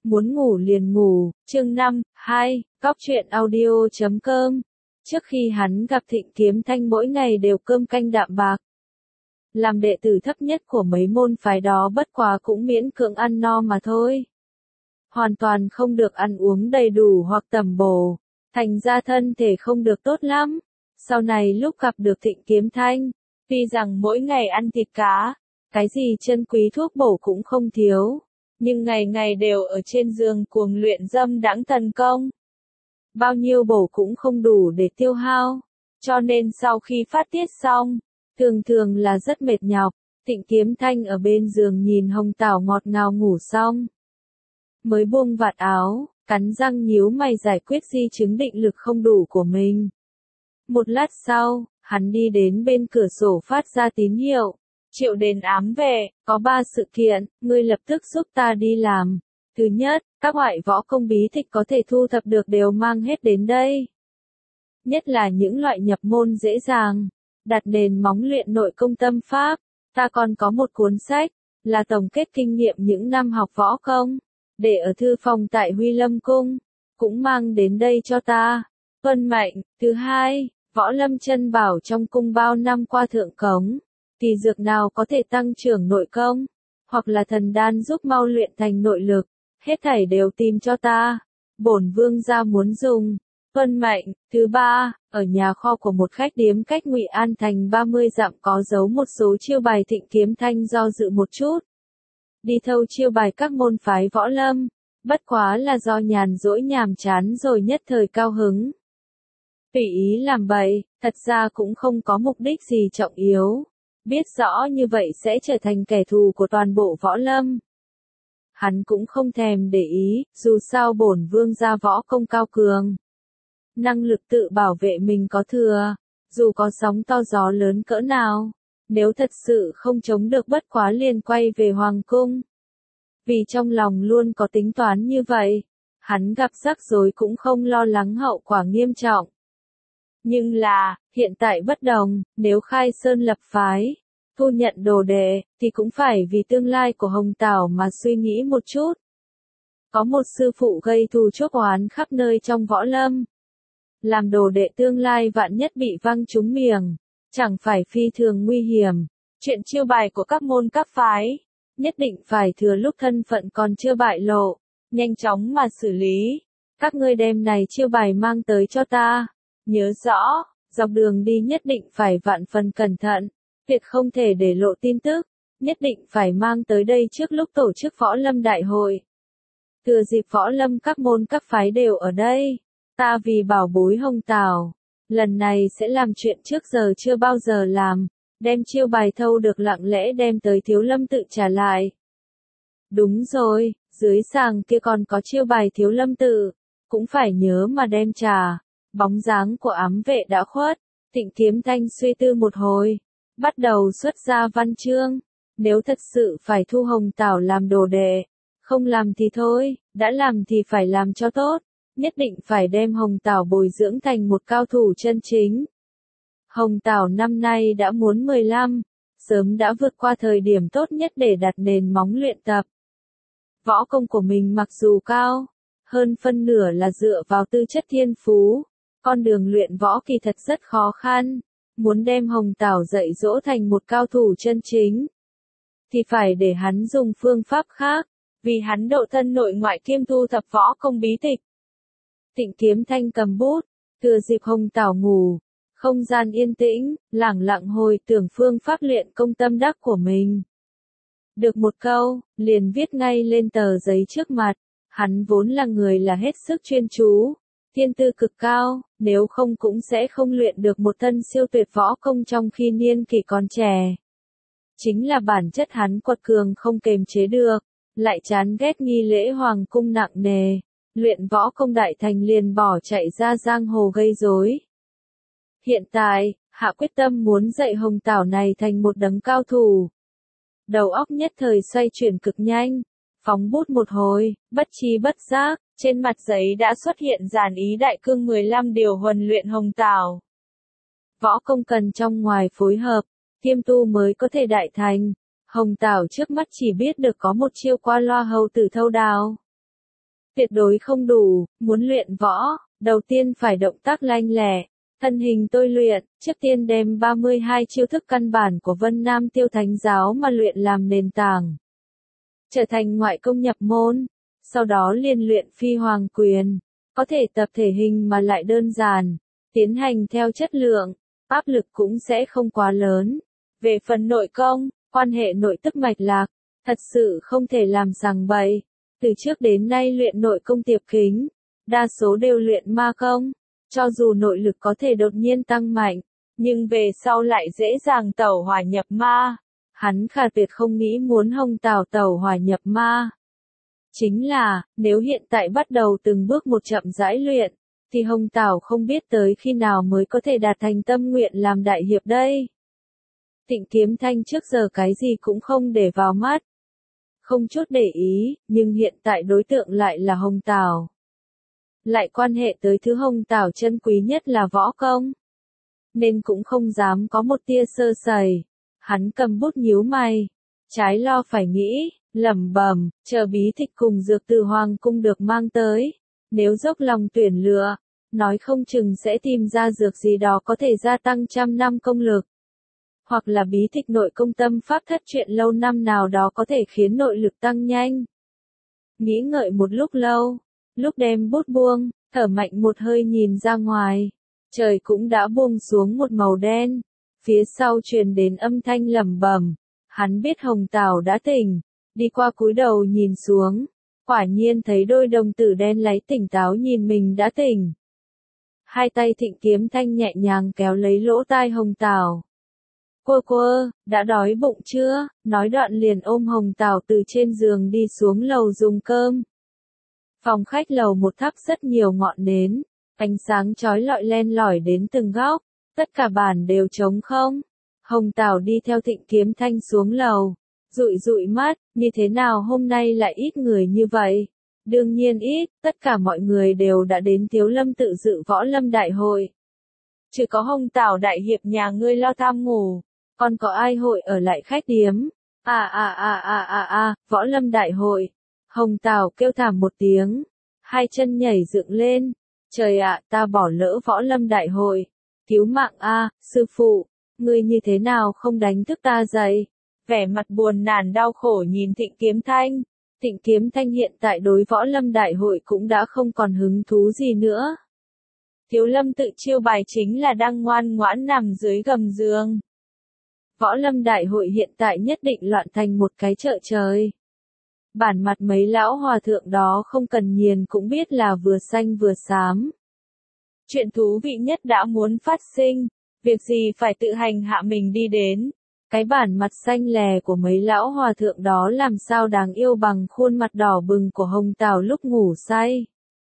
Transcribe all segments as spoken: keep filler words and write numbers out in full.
muốn ngủ liền ngủ, chương năm, hai, cóc truyện audio chấm com. Trước khi hắn gặp Thịnh Kiếm Thanh mỗi ngày đều cơm canh đạm bạc. Làm đệ tử thấp nhất của mấy môn phái đó bất quá cũng miễn cưỡng ăn no mà thôi. Hoàn toàn không được ăn uống đầy đủ hoặc tầm bổ, thành ra thân thể không được tốt lắm. Sau này lúc gặp được Thịnh Kiếm Thanh, tuy rằng mỗi ngày ăn thịt cá, cái gì chân quý thuốc bổ cũng không thiếu, nhưng ngày ngày đều ở trên giường cuồng luyện dâm đãng thần công. Bao nhiêu bổ cũng không đủ để tiêu hao, cho nên sau khi phát tiết xong, thường thường là rất mệt nhọc. Thịnh Kiếm Thanh ở bên giường nhìn Hồng Tảo ngọt ngào ngủ xong, mới buông vạt áo, cắn răng nhíu mày giải quyết di chứng định lực không đủ của mình. Một lát sau, hắn đi đến bên cửa sổ phát ra tín hiệu. Triệu Đền ám về, có ba sự kiện, ngươi lập tức giúp ta đi làm. Thứ nhất, các loại võ công bí tịch có thể thu thập được đều mang hết đến đây. Nhất là những loại nhập môn dễ dàng, đặt nền móng luyện nội công tâm pháp. Ta còn có một cuốn sách, là tổng kết kinh nghiệm những năm học võ công, để ở thư phòng tại Huy Lâm Cung, cũng mang đến đây cho ta. Tuân mệnh. Thứ hai, Võ Lâm chân bảo trong cung bao năm qua thượng cống, kỳ dược nào có thể tăng trưởng nội công, hoặc là thần đan giúp mau luyện thành nội lực, hết thảy đều tìm cho ta. Bổn vương gia muốn dùng. Tuân mệnh. Thứ ba, ở nhà kho của một khách điếm cách Ngụy An thành ba mươi dặm có giấu một số chiêu bài. Thịnh Kiếm Thanh do dự một chút, đi thâu chiêu bài các môn phái võ lâm, bất quá là do nhàn rỗi nhàm chán rồi nhất thời cao hứng, tùy ý làm bậy, thật ra cũng không có mục đích gì trọng yếu. Biết rõ như vậy sẽ trở thành kẻ thù của toàn bộ võ lâm, hắn cũng không thèm để ý, dù sao bổn vương gia võ công cao cường, năng lực tự bảo vệ mình có thừa, dù có sóng to gió lớn cỡ nào, nếu thật sự không chống được bất quá liền quay về hoàng cung. Vì trong lòng luôn có tính toán như vậy, hắn gặp rắc rối cũng không lo lắng hậu quả nghiêm trọng. Nhưng là, hiện tại bất đồng, nếu khai sơn lập phái, thu nhận đồ đệ, thì cũng phải vì tương lai của Hồng Tảo mà suy nghĩ một chút. Có một sư phụ gây thù chuốc oán khắp nơi trong võ lâm, làm đồ đệ tương lai vạn nhất bị văng trúng miệng, chẳng phải phi thường nguy hiểm. Chuyện chiêu bài của các môn các phái, nhất định phải thừa lúc thân phận còn chưa bại lộ, nhanh chóng mà xử lý. Các ngươi đem này chiêu bài mang tới cho ta. Nhớ rõ, dọc đường đi nhất định phải vạn phần cẩn thận, tuyệt không thể để lộ tin tức, nhất định phải mang tới đây trước lúc tổ chức võ lâm đại hội. Thừa dịp võ lâm các môn các phái đều ở đây, ta vì bảo bối Hồng Tảo, lần này sẽ làm chuyện trước giờ chưa bao giờ làm, đem chiêu bài thâu được lặng lẽ đem tới Thiếu Lâm tự trả lại. Đúng rồi, dưới sàng kia còn có chiêu bài Thiếu Lâm tự, cũng phải nhớ mà đem trả. Bóng dáng của ám vệ đã khuất, Thịnh Kiếm Thanh suy tư một hồi, bắt đầu xuất ra văn chương. Nếu thật sự phải thu Hồng Tảo làm đồ đệ, không làm thì thôi, đã làm thì phải làm cho tốt, nhất định phải đem Hồng Tảo bồi dưỡng thành một cao thủ chân chính. Hồng Tảo năm nay đã muốn mười lăm, sớm đã vượt qua thời điểm tốt nhất để đặt nền móng luyện tập. Võ công của mình mặc dù cao, hơn phân nửa là dựa vào tư chất thiên phú. Con đường luyện võ kỳ thật rất khó khăn, muốn đem Hồng Tảo dạy dỗ thành một cao thủ chân chính, thì phải để hắn dùng phương pháp khác, vì hắn độ thân nội ngoại kiêm thu thập võ công bí tịch. Thịnh Kiếm Thanh cầm bút, thừa dịp Hồng Tảo ngủ, không gian yên tĩnh, lẳng lặng hồi tưởng phương pháp luyện công tâm đắc của mình. Được một câu, liền viết ngay lên tờ giấy trước mặt, hắn vốn là người là hết sức chuyên chú, thiên tư cực cao, nếu không cũng sẽ không luyện được một thân siêu tuyệt võ công trong khi niên kỷ còn trẻ. Chính là bản chất hắn quật cường không kềm chế được, lại chán ghét nghi lễ hoàng cung nặng nề, luyện võ công đại thành liền bỏ chạy ra giang hồ gây rối. Hiện tại, hạ quyết tâm muốn dạy Hồng Tảo này thành một đấng cao thủ. Đầu óc nhất thời xoay chuyển cực nhanh, phóng bút một hồi, bất chi bất giác, trên mặt giấy đã xuất hiện dàn ý đại cương mười lăm điều huấn luyện Hồng Tảo. Võ công cần trong ngoài phối hợp, kiêm tu mới có thể đại thành. Hồng Tảo trước mắt chỉ biết được có một chiêu qua loa hầu tử thâu đào. Tuyệt đối không đủ, muốn luyện võ, đầu tiên phải động tác lanh lẹ, thân hình tôi luyện, trước tiên đem ba mươi hai chiêu thức căn bản của Vân Nam Tiêu Thánh giáo mà luyện làm nền tảng, trở thành ngoại công nhập môn, sau đó liền luyện Phi Hoàng quyền, có thể tập thể hình mà lại đơn giản, tiến hành theo chất lượng, áp lực cũng sẽ không quá lớn. Về phần nội công, quan hệ nội tức mạch lạc, thật sự không thể làm sằng bậy. Từ trước đến nay luyện nội công Tiệp Kính, đa số đều luyện ma công, cho dù nội lực có thể đột nhiên tăng mạnh, nhưng về sau lại dễ dàng tẩu hỏa nhập ma. Hắn khả tuyệt không nghĩ muốn Hồng Tảo tẩu hỏa nhập ma. Chính là, nếu hiện tại bắt đầu từng bước một chậm rãi luyện, thì Hồng Tảo không biết tới khi nào mới có thể đạt thành tâm nguyện làm đại hiệp đây. Tịnh Kiếm Thanh trước giờ cái gì cũng không để vào mắt, không chút để ý, nhưng hiện tại đối tượng lại là Hồng Tảo. Lại quan hệ tới thứ Hồng Tảo chân quý nhất là võ công, nên cũng không dám có một tia sơ sẩy. Hắn cầm bút nhíu mày, trái lo phải nghĩ, lẩm bẩm, chờ bí tịch cùng dược từ hoàng cung được mang tới, nếu dốc lòng tuyển lựa, nói không chừng sẽ tìm ra dược gì đó có thể gia tăng trăm năm công lực. Hoặc là bí tịch nội công tâm pháp thất truyện lâu năm nào đó có thể khiến nội lực tăng nhanh. Nghĩ ngợi một lúc lâu, lúc đem bút buông, thở mạnh một hơi nhìn ra ngoài, trời cũng đã buông xuống một màu đen, phía sau truyền đến âm thanh lẩm bẩm, hắn biết Hồng Tảo đã tỉnh, đi qua cúi đầu nhìn xuống, quả nhiên thấy đôi đồng tử đen láy tỉnh táo nhìn mình đã tỉnh. Hai tay Thịnh Kiếm Thanh nhẹ nhàng kéo lấy lỗ tai Hồng Tảo. Cô cô, đã đói bụng chưa? Nói đoạn liền ôm Hồng Tảo từ trên giường đi xuống lầu dùng cơm. Phòng khách lầu một thắp rất nhiều ngọn nến, ánh sáng chói lọi len lỏi đến từng góc, tất cả bàn đều trống không. Hồng Tảo đi theo Thịnh Kiếm Thanh xuống lầu, dụi dụi mắt, như thế nào hôm nay lại ít người như vậy? Đương nhiên ít, tất cả mọi người đều đã đến Tiếu Lâm tự dự võ lâm đại hội. Chỉ có Hồng Tảo đại hiệp nhà ngươi lo tham ngủ, còn có ai hội ở lại khách điếm? À à à à à à, võ lâm đại hội. Hồng Tảo kêu thảm một tiếng, hai chân nhảy dựng lên. Trời ạ, ta bỏ lỡ võ lâm đại hội. Cứu mạng a, sư phụ, ngươi như thế nào không đánh thức ta dậy? Vẻ mặt buồn nản đau khổ nhìn Thịnh Kiếm Thanh. Thịnh Kiếm Thanh hiện tại đối võ lâm đại hội cũng đã không còn hứng thú gì nữa. Tiếu Lâm tự chiêu bài chính là đang ngoan ngoãn nằm dưới gầm giường. Võ lâm đại hội hiện tại nhất định loạn thành một cái chợ trời. Bản mặt mấy lão hòa thượng đó không cần nhìn cũng biết là vừa xanh vừa xám. Chuyện thú vị nhất đã muốn phát sinh, việc gì phải tự hành hạ mình đi đến. Cái bản mặt xanh lè của mấy lão hòa thượng đó làm sao đáng yêu bằng khuôn mặt đỏ bừng của Hồng Tảo lúc ngủ say.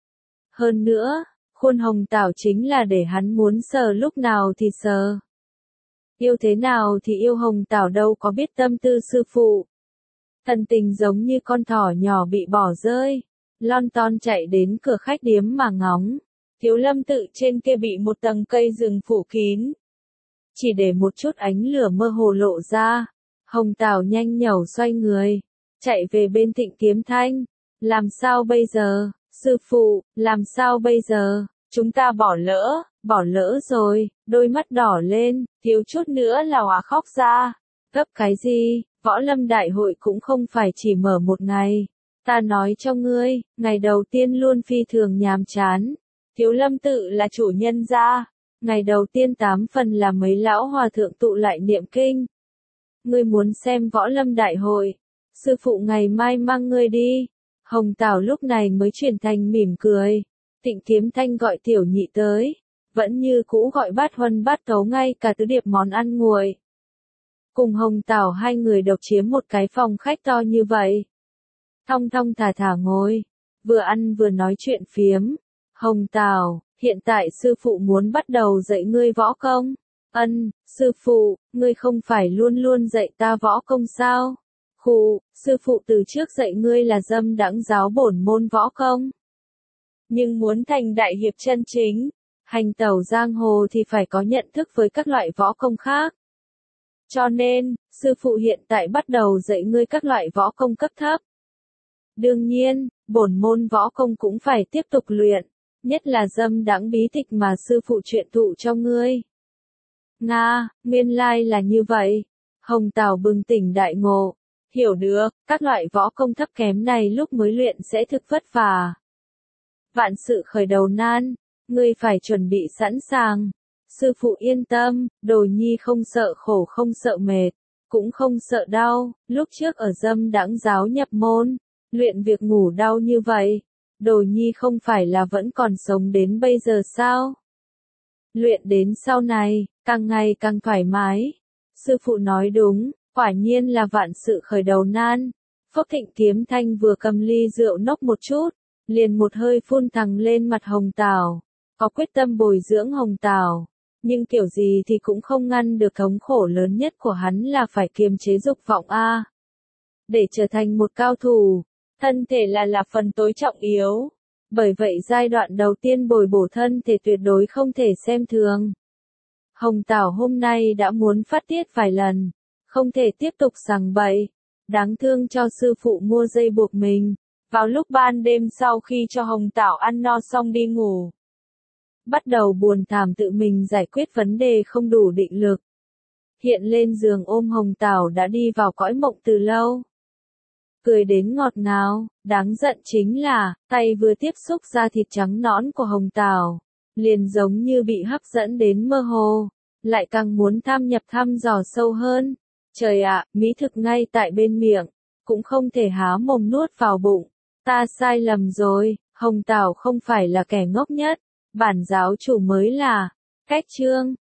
Hơn nữa, khuôn Hồng Tảo chính là để hắn muốn sờ lúc nào thì sờ. Yêu thế nào thì yêu Hồng Tảo đâu có biết tâm tư sư phụ. Thần tình giống như con thỏ nhỏ bị bỏ rơi, lon ton chạy đến cửa khách điếm mà ngóng. Tiếu Lâm tự trên kia bị một tầng cây rừng phủ kín. Chỉ để một chút ánh lửa mơ hồ lộ ra, Hồng Tảo nhanh nhẩu xoay người, chạy về bên Thịnh Kiếm Thanh. Làm sao bây giờ, sư phụ, làm sao bây giờ, chúng ta bỏ lỡ, bỏ lỡ rồi, đôi mắt đỏ lên, thiếu chút nữa là hòa khóc ra. Gấp cái gì, võ lâm đại hội cũng không phải chỉ mở một ngày. Ta nói cho ngươi, ngày đầu tiên luôn phi thường nhàm chán. Tiếu Lâm tự là chủ nhân gia. Ngày đầu tiên tám phần là mấy lão hòa thượng tụ lại niệm kinh. Ngươi muốn xem võ lâm đại hội, sư phụ ngày mai mang ngươi đi. Hồng Tảo lúc này mới chuyển thành mỉm cười. Thịnh Kiếm Thanh gọi tiểu nhị tới, vẫn như cũ gọi bát huân bát tấu ngay cả tứ điệp món ăn nguội. Cùng Hồng Tảo hai người độc chiếm một cái phòng khách to như vậy. Thong thong thả thả ngồi, vừa ăn vừa nói chuyện phiếm. Hồng Tảo, hiện tại sư phụ muốn bắt đầu dạy ngươi võ công. Ân, sư phụ, ngươi không phải luôn luôn dạy ta võ công sao? Khụ, sư phụ từ trước dạy ngươi là dâm đãng giáo bổn môn võ công. Nhưng muốn thành đại hiệp chân chính, hành tẩu giang hồ thì phải có nhận thức với các loại võ công khác. Cho nên, sư phụ hiện tại bắt đầu dạy ngươi các loại võ công cấp thấp. Đương nhiên, bổn môn võ công cũng phải tiếp tục luyện, nhất là dâm đãng bí tịch mà sư phụ truyện thụ cho ngươi. Nga, nguyên lai là như vậy. Hồng Tào bừng tỉnh đại ngộ, hiểu được, các loại võ công thấp kém này lúc mới luyện sẽ thực vất vả. Vạn sự khởi đầu nan, ngươi phải chuẩn bị sẵn sàng. Sư phụ yên tâm, đồ nhi không sợ khổ không sợ mệt, cũng không sợ đau, lúc trước ở dâm đãng giáo nhập môn, luyện việc ngủ đau như vậy, đồ nhi không phải là vẫn còn sống đến bây giờ sao? Luyện đến sau này, càng ngày càng thoải mái. Sư phụ nói đúng, quả nhiên là vạn sự khởi đầu nan. Phúc Thịnh Kiếm Thanh vừa cầm ly rượu nốc một chút, liền một hơi phun thẳng lên mặt Hồng Tào, có quyết tâm bồi dưỡng Hồng Tào. Nhưng kiểu gì thì cũng không ngăn được thống khổ lớn nhất của hắn là phải kiềm chế dục vọng a. Để trở thành một cao thủ, thân thể là là phần tối trọng yếu. Bởi vậy giai đoạn đầu tiên bồi bổ thân thể tuyệt đối không thể xem thường. Hồng Tào hôm nay đã muốn phát tiết vài lần, không thể tiếp tục sằng bậy. Đáng thương cho sư phụ mua dây buộc mình. Vào lúc ban đêm sau khi cho Hồng Tào ăn no xong đi ngủ, bắt đầu buồn thảm tự mình giải quyết vấn đề không đủ định lực. Hiện lên giường ôm Hồng Tào đã đi vào cõi mộng từ lâu. Cười đến ngọt ngào, đáng giận chính là, tay vừa tiếp xúc da thịt trắng nõn của Hồng Tào, liền giống như bị hấp dẫn đến mơ hồ, lại càng muốn tham nhập thăm dò sâu hơn. Trời ạ, mỹ thực ngay tại bên miệng, cũng không thể há mồm nuốt vào bụng. Ta sai lầm rồi, Hồng Tào không phải là kẻ ngốc nhất, bản giáo chủ mới là. Cách chương